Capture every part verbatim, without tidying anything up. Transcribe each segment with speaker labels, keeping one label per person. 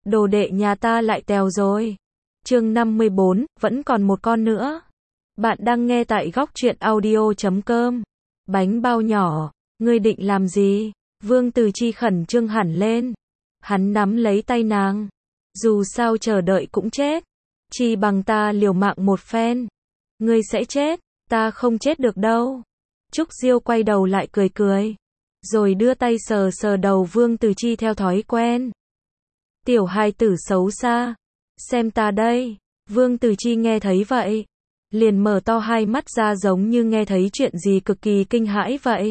Speaker 1: đồ đệ nhà ta lại tèo rồi. Chương năm mươi bốn, vẫn còn một con nữa. Bạn đang nghe tại góc truyện audio chấm com. Bánh bao nhỏ, ngươi định làm gì? Vương Từ Chi khẩn trương hẳn lên. Hắn nắm lấy tay nàng. Dù sao chờ đợi cũng chết. Chi bằng ta liều mạng một phen. Ngươi sẽ chết, ta không chết được đâu. Trúc Diêu quay đầu lại cười cười. Rồi đưa tay sờ sờ đầu Vương Từ Chi theo thói quen. Tiểu hài tử xấu xa. Xem ta đây. Vương Từ Chi nghe thấy vậy. Liền mở to hai mắt ra giống như nghe thấy chuyện gì cực kỳ kinh hãi vậy.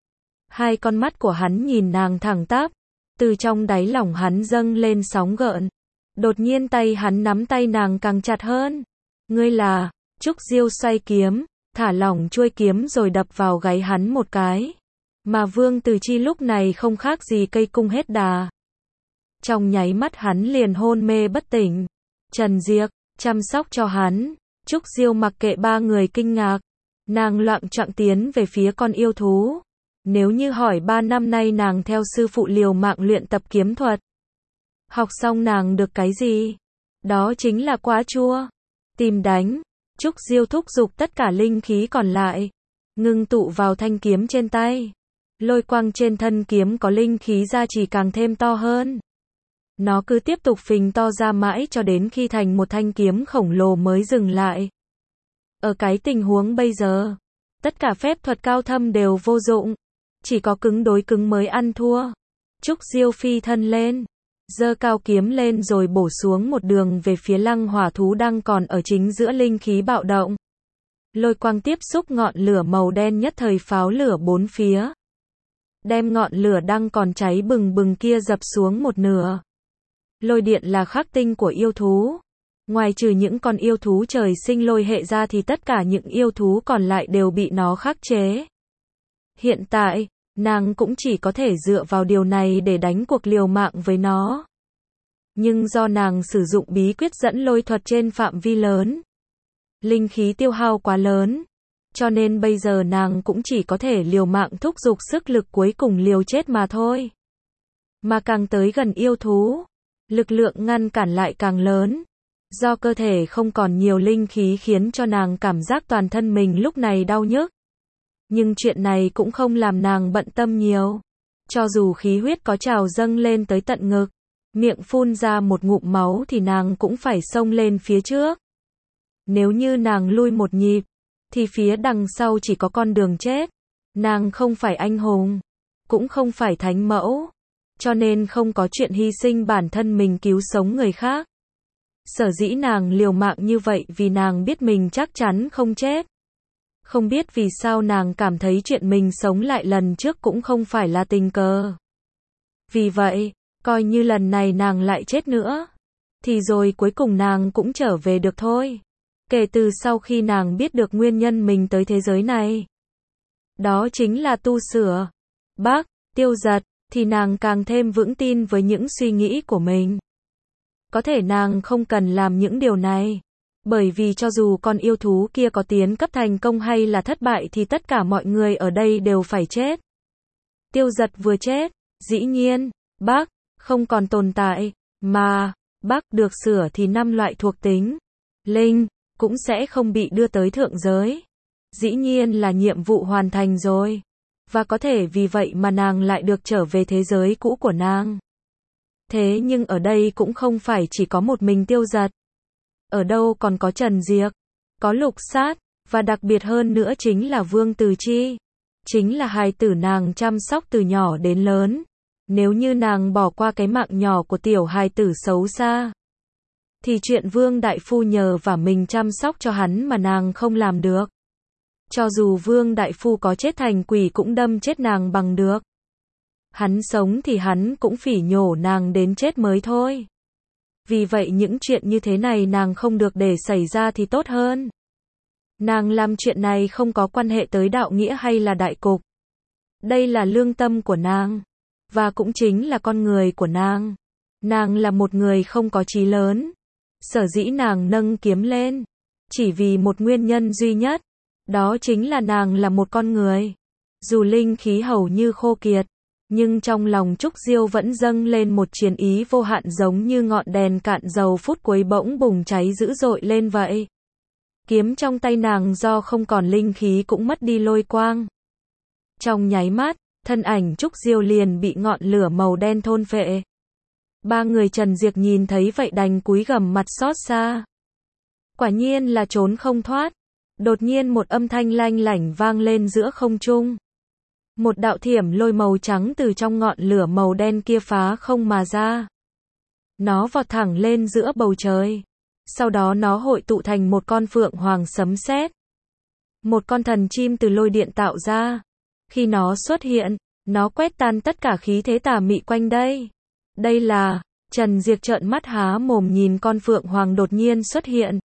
Speaker 1: Hai con mắt của hắn nhìn nàng thẳng tắp. Từ trong đáy lòng hắn dâng lên sóng gợn. Đột nhiên tay hắn nắm tay nàng càng chặt hơn. Ngươi là... Trúc Diêu xoay kiếm, thả lỏng chuôi kiếm rồi đập vào gáy hắn một cái. Mà Vương Từ Chi lúc này không khác gì cây cung hết đà. Trong nháy mắt hắn liền hôn mê bất tỉnh. Trần Diệp, chăm sóc cho hắn. Trúc Diêu mặc kệ ba người kinh ngạc. Nàng loạng choạng tiến về phía con yêu thú. Nếu như hỏi ba năm nay nàng theo sư phụ liều mạng luyện tập kiếm thuật. Học xong nàng được cái gì? Đó chính là quá chua. Tìm đánh. Trúc Diêu thúc giục tất cả linh khí còn lại. Ngưng tụ vào thanh kiếm trên tay. Lôi quang trên thân kiếm có linh khí ra chỉ càng thêm to hơn. Nó cứ tiếp tục phình to ra mãi cho đến khi thành một thanh kiếm khổng lồ mới dừng lại. Ở cái tình huống bây giờ, tất cả phép thuật cao thâm đều vô dụng. Chỉ có cứng đối cứng mới ăn thua. Trúc Diêu phi thân lên. Giơ cao kiếm lên rồi bổ xuống một đường về phía lăng hỏa thú đang còn ở chính giữa linh khí bạo động. Lôi quang tiếp xúc ngọn lửa màu đen nhất thời pháo lửa bốn phía. Đem ngọn lửa đang còn cháy bừng bừng kia dập xuống một nửa. Lôi điện là khắc tinh của yêu thú. Ngoài trừ những con yêu thú trời sinh lôi hệ ra thì tất cả những yêu thú còn lại đều bị nó khắc chế. Hiện tại, nàng cũng chỉ có thể dựa vào điều này để đánh cuộc liều mạng với nó. Nhưng do nàng sử dụng bí quyết dẫn lôi thuật trên phạm vi lớn, linh khí tiêu hao quá lớn, cho nên bây giờ nàng cũng chỉ có thể liều mạng thúc giục sức lực cuối cùng liều chết mà thôi. Mà càng tới gần yêu thú, lực lượng ngăn cản lại càng lớn. Do cơ thể không còn nhiều linh khí khiến cho nàng cảm giác toàn thân mình lúc này đau nhức. Nhưng chuyện này cũng không làm nàng bận tâm nhiều. Cho dù khí huyết có trào dâng lên tới tận ngực, miệng phun ra một ngụm máu thì nàng cũng phải xông lên phía trước. Nếu như nàng lui một nhịp, thì phía đằng sau chỉ có con đường chết. Nàng không phải anh hùng, cũng không phải thánh mẫu, cho nên không có chuyện hy sinh bản thân mình cứu sống người khác. Sở dĩ nàng liều mạng như vậy vì nàng biết mình chắc chắn không chết. Không biết vì sao nàng cảm thấy chuyện mình sống lại lần trước cũng không phải là tình cờ. Vì vậy, coi như lần này nàng lại chết nữa, thì rồi cuối cùng nàng cũng trở về được thôi. Kể từ sau khi nàng biết được nguyên nhân mình tới thế giới này, đó chính là tu sửa, bác, tiêu giật, thì nàng càng thêm vững tin với những suy nghĩ của mình. Có thể nàng không cần làm những điều này. Bởi vì cho dù con yêu thú kia có tiến cấp thành công hay là thất bại thì tất cả mọi người ở đây đều phải chết. Tiêu giật vừa chết, dĩ nhiên, bác, không còn tồn tại, mà, bác được sửa thì năm loại thuộc tính, linh, cũng sẽ không bị đưa tới thượng giới. Dĩ nhiên là nhiệm vụ hoàn thành rồi. Và có thể vì vậy mà nàng lại được trở về thế giới cũ của nàng. Thế nhưng ở đây cũng không phải chỉ có một mình tiêu giật. Ở đâu còn có Trần Diệp, có Lục Sát, và đặc biệt hơn nữa chính là Vương Từ Chi. Chính là hài tử nàng chăm sóc từ nhỏ đến lớn. Nếu như nàng bỏ qua cái mạng nhỏ của tiểu hài tử xấu xa, thì chuyện Vương Đại Phu nhờ và mình chăm sóc cho hắn mà nàng không làm được. Cho dù Vương Đại Phu có chết thành quỷ cũng đâm chết nàng bằng được. Hắn sống thì hắn cũng phỉ nhổ nàng đến chết mới thôi. Vì vậy những chuyện như thế này nàng không được để xảy ra thì tốt hơn. Nàng làm chuyện này không có quan hệ tới đạo nghĩa hay là đại cục. Đây là lương tâm của nàng. Và cũng chính là con người của nàng. Nàng là một người không có chí lớn. Sở dĩ nàng nâng kiếm lên. Chỉ vì một nguyên nhân duy nhất. Đó chính là nàng là một con người. Dù linh khí hầu như khô kiệt. Nhưng trong lòng Trúc Diêu vẫn dâng lên một chiến ý vô hạn giống như ngọn đèn cạn dầu phút cuối bỗng bùng cháy dữ dội lên vậy. Kiếm trong tay nàng do không còn linh khí cũng mất đi lôi quang. Trong nháy mắt, thân ảnh Trúc Diêu liền bị ngọn lửa màu đen thôn phệ. Ba người Trần Diệp nhìn thấy vậy đành cúi gằm mặt xót xa. Quả nhiên là trốn không thoát. Đột nhiên một âm thanh lanh lảnh vang lên giữa không trung. Một đạo thiểm lôi màu trắng từ trong ngọn lửa màu đen kia phá không mà ra. Nó vọt thẳng lên giữa bầu trời. Sau đó nó hội tụ thành một con phượng hoàng sấm sét. Một con thần chim từ lôi điện tạo ra. Khi nó xuất hiện, nó quét tan tất cả khí thế tà mị quanh đây. Đây là, Trần Diệp trợn mắt há mồm nhìn con phượng hoàng đột nhiên xuất hiện.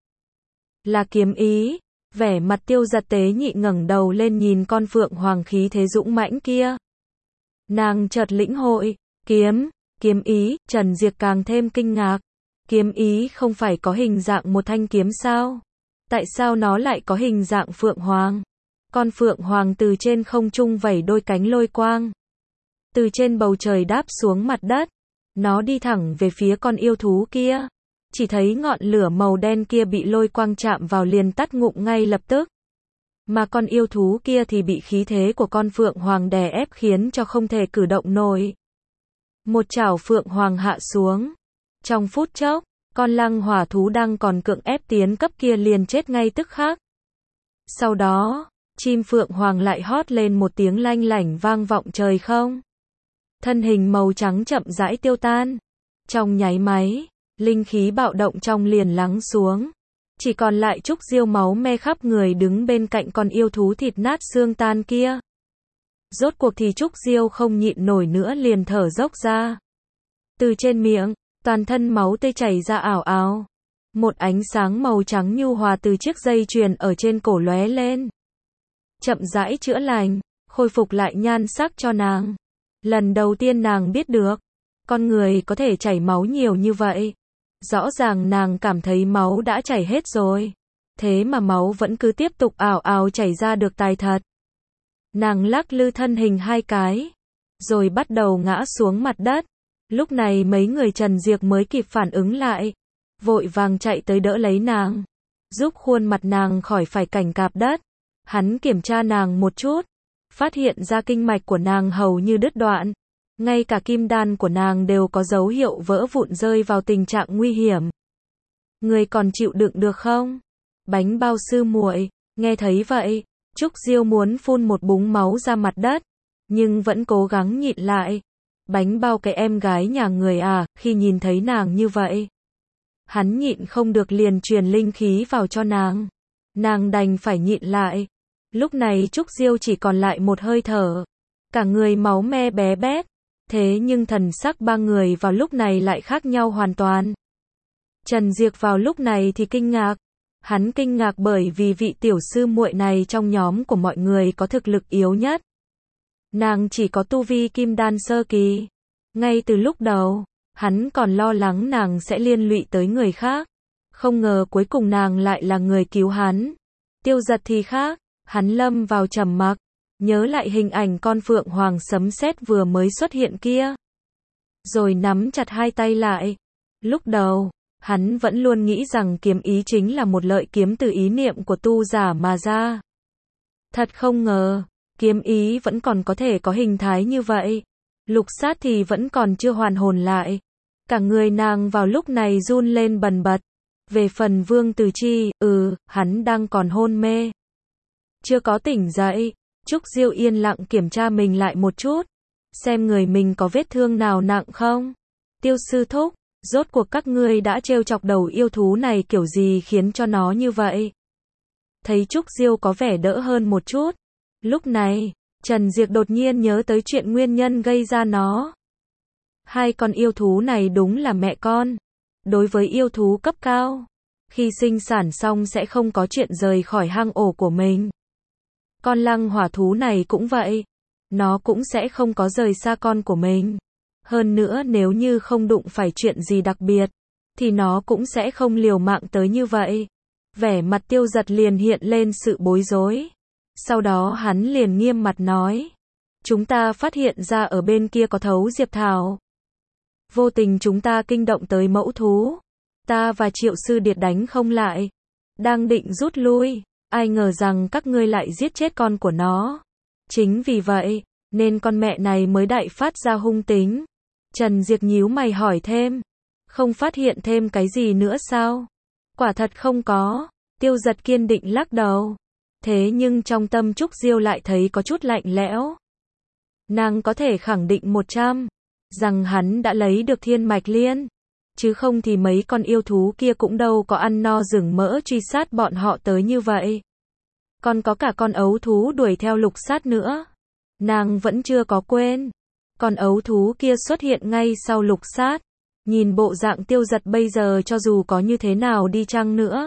Speaker 1: Là Kiếm Ý. Vẻ mặt Tiêu Giật tế nhị ngẩng đầu lên nhìn con phượng hoàng khí thế dũng mãnh kia. Nàng chợt lĩnh hội, kiếm, kiếm ý, Trần Diệp càng thêm kinh ngạc. Kiếm ý không phải có hình dạng một thanh kiếm sao? Tại sao nó lại có hình dạng phượng hoàng? Con phượng hoàng từ trên không trung vẩy đôi cánh lôi quang. Từ trên bầu trời đáp xuống mặt đất. Nó đi thẳng về phía con yêu thú kia. Chỉ thấy ngọn lửa màu đen kia bị lôi quang chạm vào liền tắt ngụm ngay lập tức. Mà con yêu thú kia thì bị khí thế của con phượng hoàng đè ép khiến cho không thể cử động nổi. Một chảo phượng hoàng hạ xuống. Trong phút chốc, con lăng hỏa thú đang còn cưỡng ép tiến cấp kia liền chết ngay tức khắc. Sau đó, chim phượng hoàng lại hót lên một tiếng lanh lảnh vang vọng trời không. Thân hình màu trắng chậm rãi tiêu tan. Trong nháy máy, linh khí bạo động trong liền lắng xuống. Chỉ còn lại Trúc Diêu máu me khắp người đứng bên cạnh con yêu thú thịt nát xương tan kia. Rốt cuộc thì Trúc Diêu không nhịn nổi nữa liền thở dốc ra. Từ trên miệng, toàn thân máu tươi chảy ra ảo ảo. Một ánh sáng màu trắng nhu hòa từ chiếc dây chuyền ở trên cổ lóe lên. Chậm rãi chữa lành, khôi phục lại nhan sắc cho nàng. Lần đầu tiên nàng biết được, con người có thể chảy máu nhiều như vậy. Rõ ràng nàng cảm thấy máu đã chảy hết rồi. Thế mà máu vẫn cứ tiếp tục ảo ảo chảy ra được tài thật. Nàng lắc lư thân hình hai cái. Rồi bắt đầu ngã xuống mặt đất. Lúc này mấy người Trần Diệp mới kịp phản ứng lại. Vội vàng chạy tới đỡ lấy nàng. Giúp khuôn mặt nàng khỏi phải cảnh cạp đất. Hắn kiểm tra nàng một chút. Phát hiện ra kinh mạch của nàng hầu như đứt đoạn. Ngay cả kim đan của nàng đều có dấu hiệu vỡ vụn rơi vào tình trạng nguy hiểm. Người còn chịu đựng được không? Bánh bao sư muội, nghe thấy vậy, Trúc Diêu muốn phun một búng máu ra mặt đất, nhưng vẫn cố gắng nhịn lại. Bánh bao cái em gái nhà người à, khi nhìn thấy nàng như vậy. Hắn nhịn không được liền truyền linh khí vào cho nàng. Nàng đành phải nhịn lại. Lúc này Trúc Diêu chỉ còn lại một hơi thở. Cả người máu me bé bét. Thế nhưng thần sắc ba người vào lúc này lại khác nhau hoàn toàn. Trần Diệp vào lúc này thì kinh ngạc. Hắn kinh ngạc bởi vì vị tiểu sư muội này trong nhóm của mọi người có thực lực yếu nhất. Nàng chỉ có tu vi kim đan sơ kỳ. Ngay từ lúc đầu, hắn còn lo lắng nàng sẽ liên lụy tới người khác. Không ngờ cuối cùng nàng lại là người cứu hắn. Tiêu Giật thì khác, hắn lâm vào trầm mặc. Nhớ lại hình ảnh con phượng hoàng sấm sét vừa mới xuất hiện kia. Rồi nắm chặt hai tay lại. Lúc đầu, hắn vẫn luôn nghĩ rằng kiếm ý chính là một lợi kiếm từ ý niệm của tu giả mà ra. Thật không ngờ, kiếm ý vẫn còn có thể có hình thái như vậy. Lục sát thì vẫn còn chưa hoàn hồn lại. Cả người nàng vào lúc này run lên bần bật. Về phần Vương Từ Chi, ừ, hắn đang còn hôn mê. Chưa có tỉnh dậy. Trúc Diêu yên lặng kiểm tra mình lại một chút. Xem người mình có vết thương nào nặng không. Tiêu sư thúc, rốt cuộc các ngươi đã trêu chọc đầu yêu thú này kiểu gì khiến cho nó như vậy. Thấy Trúc Diêu có vẻ đỡ hơn một chút. Lúc này, Trần Diệp đột nhiên nhớ tới chuyện nguyên nhân gây ra nó. Hai con yêu thú này đúng là mẹ con. Đối với yêu thú cấp cao, khi sinh sản xong sẽ không có chuyện rời khỏi hang ổ của mình. Con lăng hỏa thú này cũng vậy. Nó cũng sẽ không có rời xa con của mình. Hơn nữa nếu như không đụng phải chuyện gì đặc biệt, thì nó cũng sẽ không liều mạng tới như vậy. Vẻ mặt Tiêu Giật liền hiện lên sự bối rối. Sau đó hắn liền nghiêm mặt nói. Chúng ta phát hiện ra ở bên kia có thấu diệp thảo. Vô tình chúng ta kinh động tới mẫu thú. Ta và Triệu Sư Điệt đánh không lại. Đang định rút lui. Ai ngờ rằng các ngươi lại giết chết con của nó. Chính vì vậy, nên con mẹ này mới đại phát ra hung tính. Trần Diệc nhíu mày hỏi thêm. Không phát hiện thêm cái gì nữa sao? Quả thật không có. Tiêu Giật kiên định lắc đầu. Thế nhưng trong tâm Trúc Diêu lại thấy có chút lạnh lẽo. Nàng có thể khẳng định một trăm rằng hắn đã lấy được thiên mạch liên. Chứ không thì mấy con yêu thú kia cũng đâu có ăn no rừng mỡ truy sát bọn họ tới như vậy. Còn có cả con ấu thú đuổi theo lục sát nữa. Nàng vẫn chưa có quên. Con ấu thú kia xuất hiện ngay sau lục sát. Nhìn bộ dạng Tiêu Giật bây giờ cho dù có như thế nào đi chăng nữa.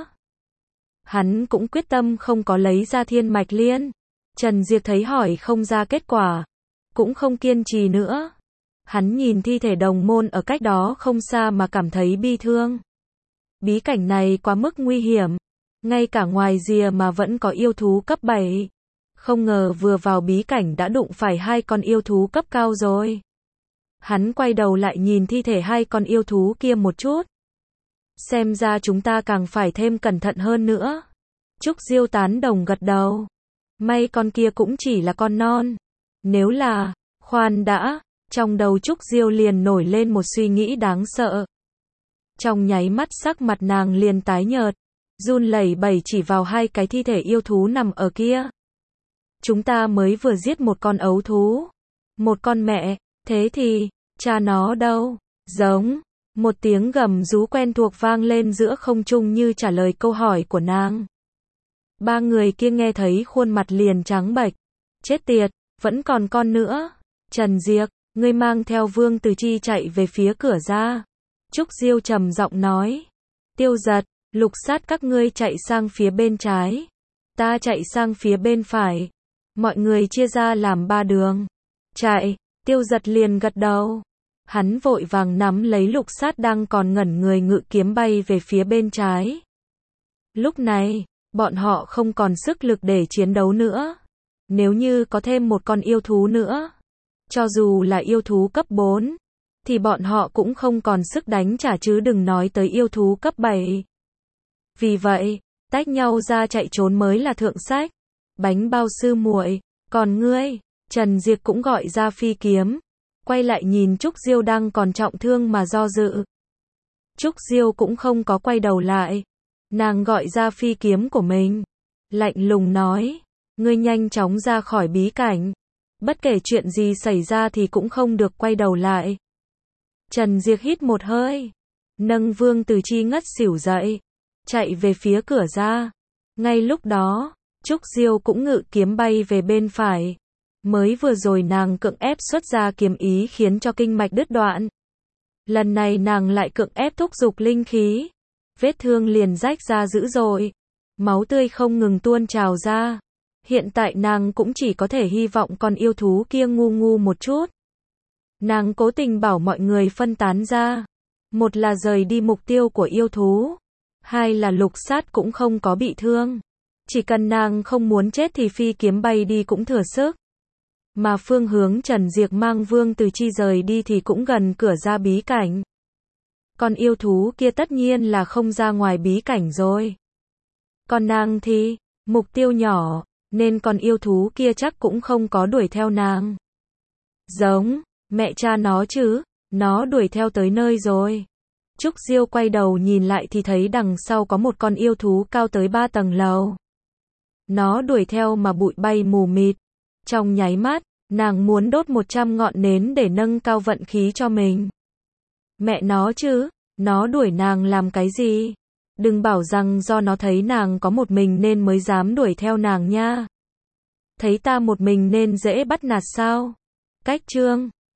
Speaker 1: Hắn cũng quyết tâm không có lấy ra thiên mạch liên. Trần Diệc thấy hỏi không ra kết quả. Cũng không kiên trì nữa. Hắn nhìn thi thể đồng môn ở cách đó không xa mà cảm thấy bi thương. Bí cảnh này quá mức nguy hiểm. Ngay cả ngoài rìa mà vẫn có yêu thú cấp bảy. Không ngờ vừa vào bí cảnh đã đụng phải hai con yêu thú cấp cao rồi. Hắn quay đầu lại nhìn thi thể hai con yêu thú kia một chút. Xem ra chúng ta càng phải thêm cẩn thận hơn nữa. Trúc Diêu tán đồng gật đầu. May con kia cũng chỉ là con non. Nếu là, khoan đã, trong đầu Trúc Diêu liền nổi lên một suy nghĩ đáng sợ. Trong nháy mắt sắc mặt nàng liền tái nhợt, run lẩy bẩy chỉ vào hai cái thi thể yêu thú nằm ở kia. Chúng ta mới vừa giết một con ấu thú, một con mẹ, thế thì, cha nó đâu? Giống, một tiếng gầm rú quen thuộc vang lên giữa không trung như trả lời câu hỏi của nàng. Ba người kia nghe thấy khuôn mặt liền trắng bệch. Chết tiệt, vẫn còn con nữa. Trần Diệc, ngươi mang theo Vương Từ Chi chạy về phía cửa ra. Trúc Diêu trầm giọng nói. Tiêu Giật, lục sát các ngươi chạy sang phía bên trái. Ta chạy sang phía bên phải. Mọi người chia ra làm ba đường. Chạy, Tiêu Giật liền gật đầu. Hắn vội vàng nắm lấy lục sát đang còn ngẩn người ngự kiếm bay về phía bên trái. Lúc này, bọn họ không còn sức lực để chiến đấu nữa. Nếu như có thêm một con yêu thú nữa, cho dù là yêu thú cấp bốn, thì bọn họ cũng không còn sức đánh trả chứ đừng nói tới yêu thú cấp bảy. Vì vậy, tách nhau ra chạy trốn mới là thượng sách. Bánh bao sư muội, còn ngươi? Trần Diệc cũng gọi ra phi kiếm, quay lại nhìn Trúc Diêu đang còn trọng thương mà do dự. Trúc Diêu cũng không có quay đầu lại. Nàng gọi ra phi kiếm của mình, lạnh lùng nói, ngươi nhanh chóng ra khỏi bí cảnh. Bất kể chuyện gì xảy ra thì cũng không được quay đầu lại. Trần Diệc hít một hơi, nâng Vương Từ Chi ngất xỉu dậy, chạy về phía cửa ra. Ngay lúc đó, Trúc Diêu cũng ngự kiếm bay về bên phải. Mới vừa rồi nàng cưỡng ép xuất ra kiếm ý khiến cho kinh mạch đứt đoạn. Lần này nàng lại cưỡng ép thúc giục linh khí. Vết thương liền rách ra dữ dội. Máu tươi không ngừng tuôn trào ra. Hiện tại nàng cũng chỉ có thể hy vọng con yêu thú kia ngu ngu một chút. Nàng cố tình bảo mọi người phân tán ra. Một là rời đi mục tiêu của yêu thú. Hai là lục sát cũng không có bị thương. Chỉ cần nàng không muốn chết thì phi kiếm bay đi cũng thừa sức. Mà phương hướng Trần Diệc mang Vương Từ Chi rời đi thì cũng gần cửa ra bí cảnh. Con yêu thú kia tất nhiên là không ra ngoài bí cảnh rồi. Còn nàng thì, mục tiêu nhỏ, nên con yêu thú kia chắc cũng không có đuổi theo nàng. Giống, mẹ cha nó chứ, nó đuổi theo tới nơi rồi. Trúc Diêu quay đầu nhìn lại thì thấy đằng sau có một con yêu thú cao tới ba tầng lầu. Nó đuổi theo mà bụi bay mù mịt. Trong nháy mắt, nàng muốn đốt một trăm ngọn nến để nâng cao vận khí cho mình. Mẹ nó chứ, nó đuổi nàng làm cái gì? Đừng bảo rằng do nó thấy nàng có một mình nên mới dám đuổi theo nàng nha. Thấy ta một mình nên dễ bắt nạt sao? Cách chương